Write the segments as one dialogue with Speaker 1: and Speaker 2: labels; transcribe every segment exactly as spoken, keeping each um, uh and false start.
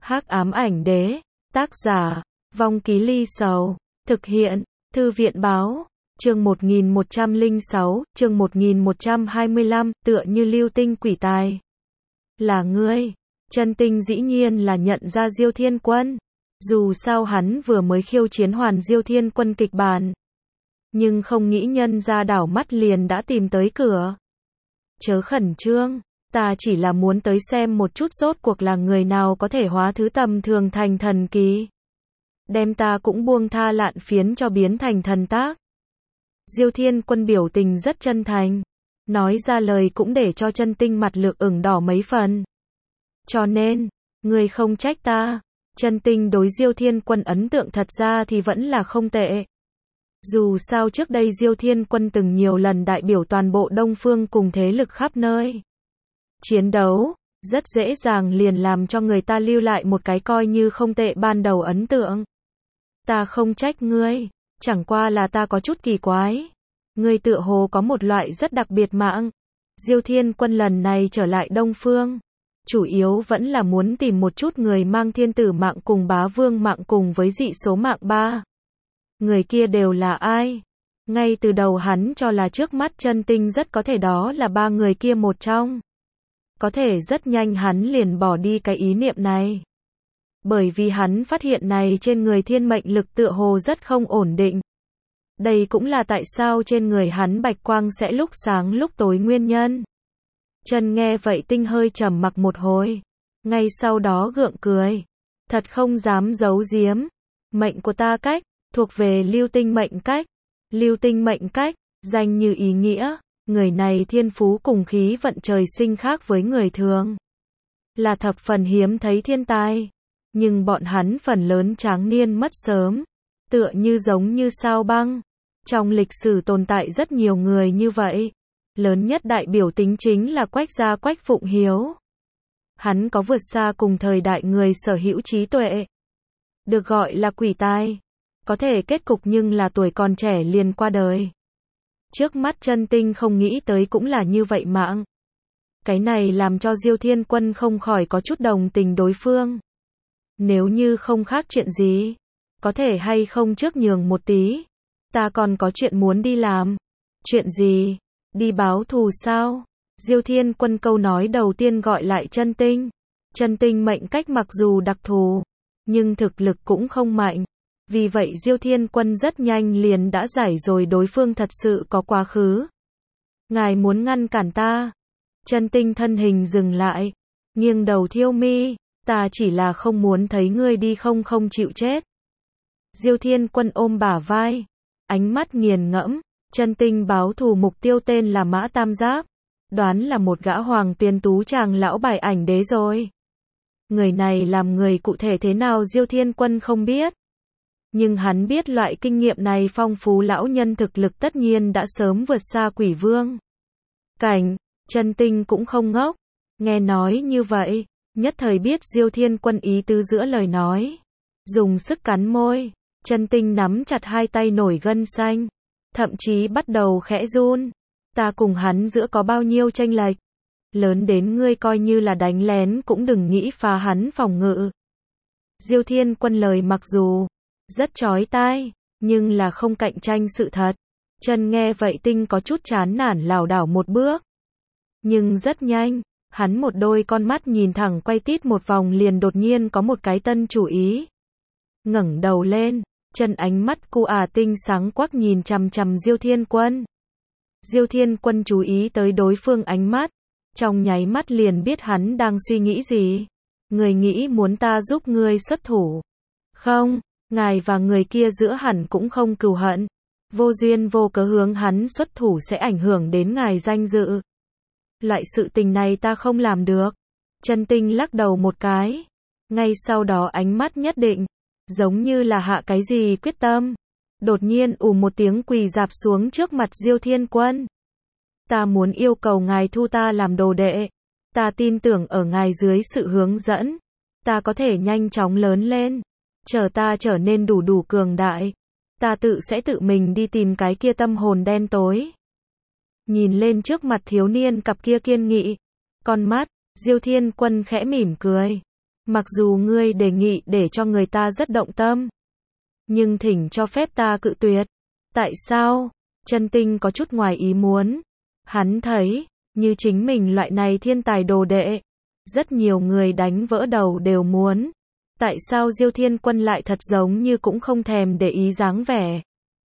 Speaker 1: Hắc ám ảnh đế, tác giả, Vong Ký Ly Sầu, thực hiện, Thư viện báo, chương một nghìn một trăm lẻ sáu, chương một nghìn một trăm hai mươi lăm, tựa như lưu tinh quỷ tài. Là ngươi, Chân Tinh dĩ nhiên là nhận ra Diêu Thiên Quân. Dù sao hắn vừa mới khiêu chiến hoàn Diêu Thiên Quân kịch bản. Nhưng không nghĩ nhân ra đảo mắt liền đã tìm tới cửa. Chớ khẩn trương, ta chỉ là muốn tới xem một chút rốt cuộc là người nào có thể hóa thứ tầm thường thành thần kỳ. Đem ta cũng buông tha lạn phiến cho biến thành thần tác. Diêu Thiên Quân biểu tình rất chân thành. Nói ra lời cũng để cho Chân Tinh mặt lược ửng đỏ mấy phần. Cho nên, ngươi không trách ta. Chân Tinh đối Diêu Thiên Quân ấn tượng thật ra thì vẫn là không tệ. Dù sao trước đây Diêu Thiên Quân từng nhiều lần đại biểu toàn bộ Đông Phương cùng thế lực khắp nơi. Chiến đấu, rất dễ dàng liền làm cho người ta lưu lại một cái coi như không tệ ban đầu ấn tượng. Ta không trách ngươi, chẳng qua là ta có chút kỳ quái. Ngươi tựa hồ có một loại rất đặc biệt mạng. Diêu Thiên Quân lần này trở lại Đông Phương. Chủ yếu vẫn là muốn tìm một chút người mang thiên tử mạng cùng bá vương mạng cùng với dị số mạng ba. Người kia đều là ai? Ngay từ đầu hắn cho là trước mắt Chân Tinh rất có thể đó là ba người kia một trong. Có thể rất nhanh hắn liền bỏ đi cái ý niệm này. Bởi vì hắn phát hiện này trên người thiên mệnh lực tựa hồ rất không ổn định. Đây cũng là tại sao trên người hắn bạch quang sẽ lúc sáng lúc tối nguyên nhân. Chân nghe vậy Tinh hơi trầm mặc một hồi. Ngay sau đó gượng cười. Thật không dám giấu giếm. Mệnh của ta cách, thuộc về lưu tinh mệnh cách. Lưu tinh mệnh cách, danh như ý nghĩa. Người này thiên phú cùng khí vận trời sinh khác với người thường. Là thập phần hiếm thấy thiên tai. Nhưng bọn hắn phần lớn tráng niên mất sớm. Tựa như giống như sao băng. Trong lịch sử tồn tại rất nhiều người như vậy. Lớn nhất đại biểu tính chính là Quách gia Quách Phụng Hiếu. Hắn có vượt xa cùng thời đại người sở hữu trí tuệ. Được gọi là quỷ tai. Có thể kết cục nhưng là tuổi còn trẻ liền qua đời. Trước mắt Chân Tinh không nghĩ tới cũng là như vậy mạng. Cái này làm cho Diêu Thiên Quân không khỏi có chút đồng tình đối phương. Nếu như không khác chuyện gì, có thể hay không trước nhường một tí. Ta còn có chuyện muốn đi làm. Chuyện gì? Đi báo thù sao? Diêu Thiên Quân câu nói đầu tiên gọi lại Chân Tinh. Chân Tinh mệnh cách mặc dù đặc thù, nhưng thực lực cũng không mạnh. Vì vậy Diêu Thiên Quân rất nhanh liền đã giải rồi đối phương thật sự có quá khứ. Ngài muốn ngăn cản ta? Chân Tinh thân hình dừng lại, nghiêng đầu thiêu mi, ta chỉ là không muốn thấy ngươi đi không không chịu chết. Diêu Thiên Quân ôm bả vai, ánh mắt nghiền ngẫm. Chân Tinh báo thù mục tiêu tên là Mã Tam Giáp. Đoán là một gã hoàng tiền tú chàng lão bài ảnh đế rồi. Người này làm người cụ thể thế nào Diêu Thiên Quân không biết. Nhưng hắn biết loại kinh nghiệm này phong phú lão nhân thực lực tất nhiên đã sớm vượt xa quỷ vương. Cảnh, Chân Tinh cũng không ngốc. Nghe nói như vậy, nhất thời biết Diêu Thiên Quân ý tứ giữa lời nói. Dùng sức cắn môi, Chân Tinh nắm chặt hai tay nổi gân xanh. Thậm chí bắt đầu khẽ run. Ta cùng hắn giữa có bao nhiêu chênh lệch. Lớn đến ngươi coi như là đánh lén cũng đừng nghĩ phá hắn phòng ngự. Diêu Thiên Quân lời mặc dù rất chói tai, nhưng là không cạnh tranh sự thật. Chân nghe vậy Tinh có chút chán nản lảo đảo một bước. Nhưng rất nhanh, hắn một đôi con mắt nhìn thẳng quay tít một vòng liền đột nhiên có một cái tân chủ ý. Ngẩng đầu lên. Chân ánh mắt cu à tinh sáng quắc nhìn chằm chằm Diêu Thiên Quân. Diêu Thiên Quân chú ý tới đối phương ánh mắt. Trong nháy mắt liền biết hắn đang suy nghĩ gì. Người nghĩ muốn ta giúp ngươi xuất thủ. Không, ngài và người kia giữa hẳn cũng không cừu hận. Vô duyên vô cớ hướng hắn xuất thủ sẽ ảnh hưởng đến ngài danh dự. Loại sự tình này ta không làm được. Chân Tinh lắc đầu một cái. Ngay sau đó ánh mắt nhất định. Giống như là hạ cái gì quyết tâm. Đột nhiên ù một tiếng quỳ dạp xuống trước mặt Diêu Thiên Quân. Ta muốn yêu cầu ngài thu ta làm đồ đệ. Ta tin tưởng ở ngài dưới sự hướng dẫn. Ta có thể nhanh chóng lớn lên. Chờ ta trở nên đủ đủ cường đại. Ta tự sẽ tự mình đi tìm cái kia tâm hồn đen tối. Nhìn lên trước mặt thiếu niên cặp kia kiên nghị. Con mắt, Diêu Thiên Quân khẽ mỉm cười. Mặc dù ngươi đề nghị để cho người ta rất động tâm, nhưng thỉnh cho phép ta cự tuyệt. Tại sao? Chân Tinh có chút ngoài ý muốn. Hắn thấy, như chính mình loại này thiên tài đồ đệ, rất nhiều người đánh vỡ đầu đều muốn. Tại sao Diêu Thiên Quân lại thật giống như cũng không thèm để ý dáng vẻ?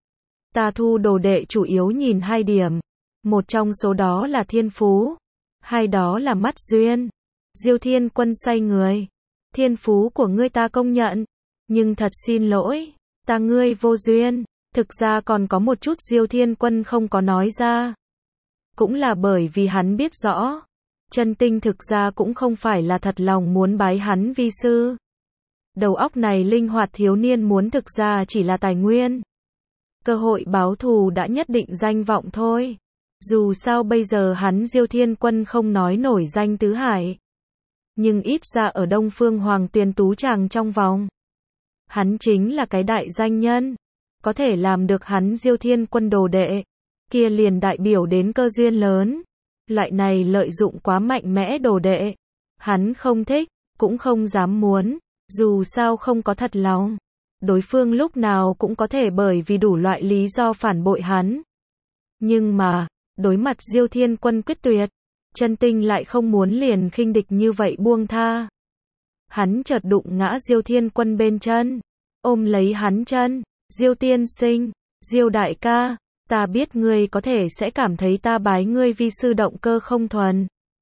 Speaker 1: Ta thu đồ đệ chủ yếu nhìn hai điểm. Một trong số đó là thiên phú, hai đó là mắt duyên. Diêu Thiên Quân xoay người. Thiên phú của ngươi ta công nhận, nhưng thật xin lỗi, ta ngươi vô duyên. Thực ra còn có một chút Diêu Thiên Quân không có nói ra. Cũng là bởi vì hắn biết rõ, Chân Tinh thực ra cũng không phải là thật lòng muốn bái hắn vi sư. Đầu óc này linh hoạt thiếu niên muốn thực ra chỉ là tài nguyên. Cơ hội báo thù đã nhất định danh vọng thôi. Dù sao bây giờ hắn Diêu Thiên Quân không nói nổi danh tứ hải, nhưng ít ra ở Đông Phương Hoàng Tuyền Tú Tràng trong vòng, hắn chính là cái đại danh nhân. Có thể làm được hắn Diêu Thiên Quân đồ đệ, kia liền đại biểu đến cơ duyên lớn. Loại này lợi dụng quá mạnh mẽ đồ đệ, hắn không thích, cũng không dám muốn. Dù sao không có thật lòng, đối phương lúc nào cũng có thể bởi vì đủ loại lý do phản bội hắn. Nhưng mà, đối mặt Diêu Thiên Quân quyết tuyệt, Chân Tinh lại không muốn liền khinh địch như vậy buông tha. Hắn chợt đụng ngã Diêu Thiên Quân bên chân, ôm lấy hắn chân. Diêu tiên sinh, Diêu đại ca, ta biết ngươi có thể sẽ cảm thấy ta bái ngươi vi sư động cơ không thuần.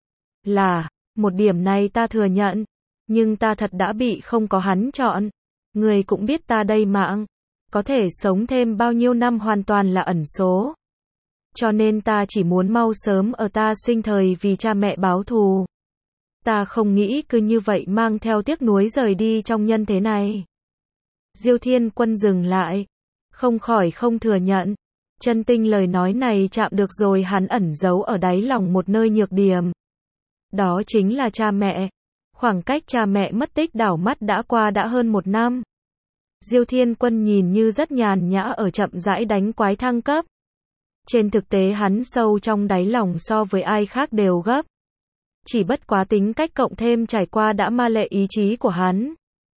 Speaker 1: Là, một điểm này ta thừa nhận, nhưng ta thật đã bị không có hắn chọn. Ngươi cũng biết ta đây mạng, có thể sống thêm bao nhiêu năm hoàn toàn là ẩn số. Cho nên ta chỉ muốn mau sớm ở ta sinh thời vì cha mẹ báo thù. Ta không nghĩ cứ như vậy mang theo tiếc nuối rời đi trong nhân thế này. Diêu Thiên Quân dừng lại, không khỏi không thừa nhận. Chân Tinh lời nói này chạm được rồi hắn ẩn giấu ở đáy lòng một nơi nhược điểm. Đó chính là cha mẹ. Khoảng cách cha mẹ mất tích đảo mắt đã qua đã hơn một năm. Diêu Thiên Quân nhìn như rất nhàn nhã ở chậm rãi đánh quái thăng cấp. Trên thực tế hắn sâu trong đáy lòng so với ai khác đều gấp. Chỉ bất quá tính cách cộng thêm trải qua đã ma lệ ý chí của hắn,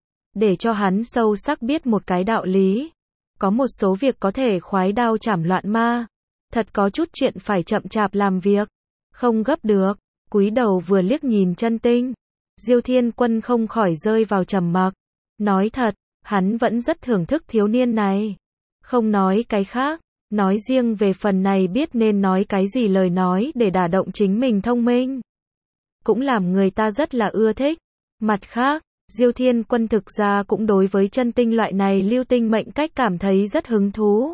Speaker 1: để cho hắn sâu sắc biết một cái đạo lý. Có một số việc có thể khoái đao chảm loạn ma. Thật có chút chuyện phải chậm chạp làm việc. Không gấp được. Cúi đầu vừa liếc nhìn Chân Tinh, Diêu Thiên Quân không khỏi rơi vào trầm mặc. Nói thật, hắn vẫn rất thưởng thức thiếu niên này. Không nói cái khác, nói riêng về phần này biết nên nói cái gì lời nói để đả động chính mình thông minh, cũng làm người ta rất là ưa thích. Mặt khác, Diêu Thiên Quân thực ra cũng đối với Chân Tinh loại này lưu tinh mệnh cách cảm thấy rất hứng thú.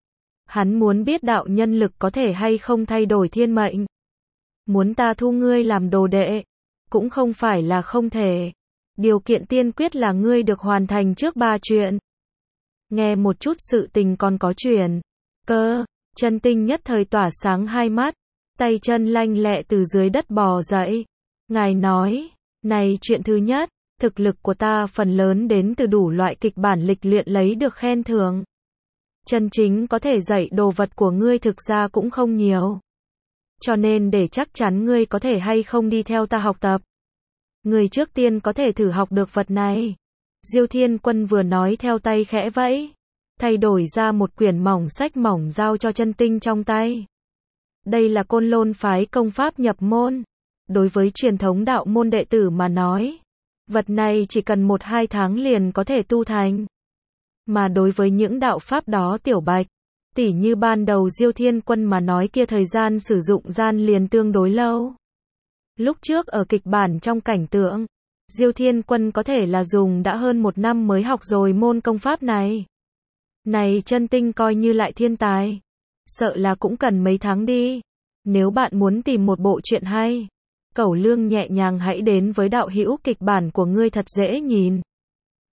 Speaker 1: Hắn muốn biết đạo nhân lực có thể hay không thay đổi thiên mệnh. Muốn ta thu ngươi làm đồ đệ, cũng không phải là không thể. Điều kiện tiên quyết là ngươi được hoàn thành trước ba chuyện. Nghe một chút sự tình còn có chuyển cơ. Chân Tinh nhất thời tỏa sáng hai mắt, tay chân lanh lẹ từ dưới đất bò dậy. Ngài nói, này chuyện thứ nhất, thực lực của ta phần lớn đến từ đủ loại kịch bản lịch luyện lấy được khen thưởng. Chân chính có thể dạy đồ vật của ngươi thực ra cũng không nhiều. Cho nên để chắc chắn ngươi có thể hay không đi theo ta học tập, ngươi trước tiên có thể thử học được vật này. Diêu Thiên Quân vừa nói theo tay khẽ vẫy, thay đổi ra một quyển mỏng sách mỏng giao cho Chân Tinh trong tay. Đây là Côn Lôn phái công pháp nhập môn. Đối với truyền thống đạo môn đệ tử mà nói, vật này chỉ cần một hai tháng liền có thể tu thành. Mà đối với những đạo pháp đó tiểu bạch, tỉ như ban đầu Diêu Thiên Quân mà nói kia thời gian sử dụng gian liền tương đối lâu. Lúc trước ở kịch bản trong cảnh tượng, Diêu Thiên Quân có thể là dùng đã hơn một năm mới học rồi môn công pháp này. Này Chân Tinh coi như lại thiên tài, sợ là cũng cần mấy tháng đi. Nếu bạn muốn tìm một bộ truyện hay, Cẩu Lương nhẹ nhàng hãy đến với đạo hữu kịch bản của ngươi thật dễ nhìn.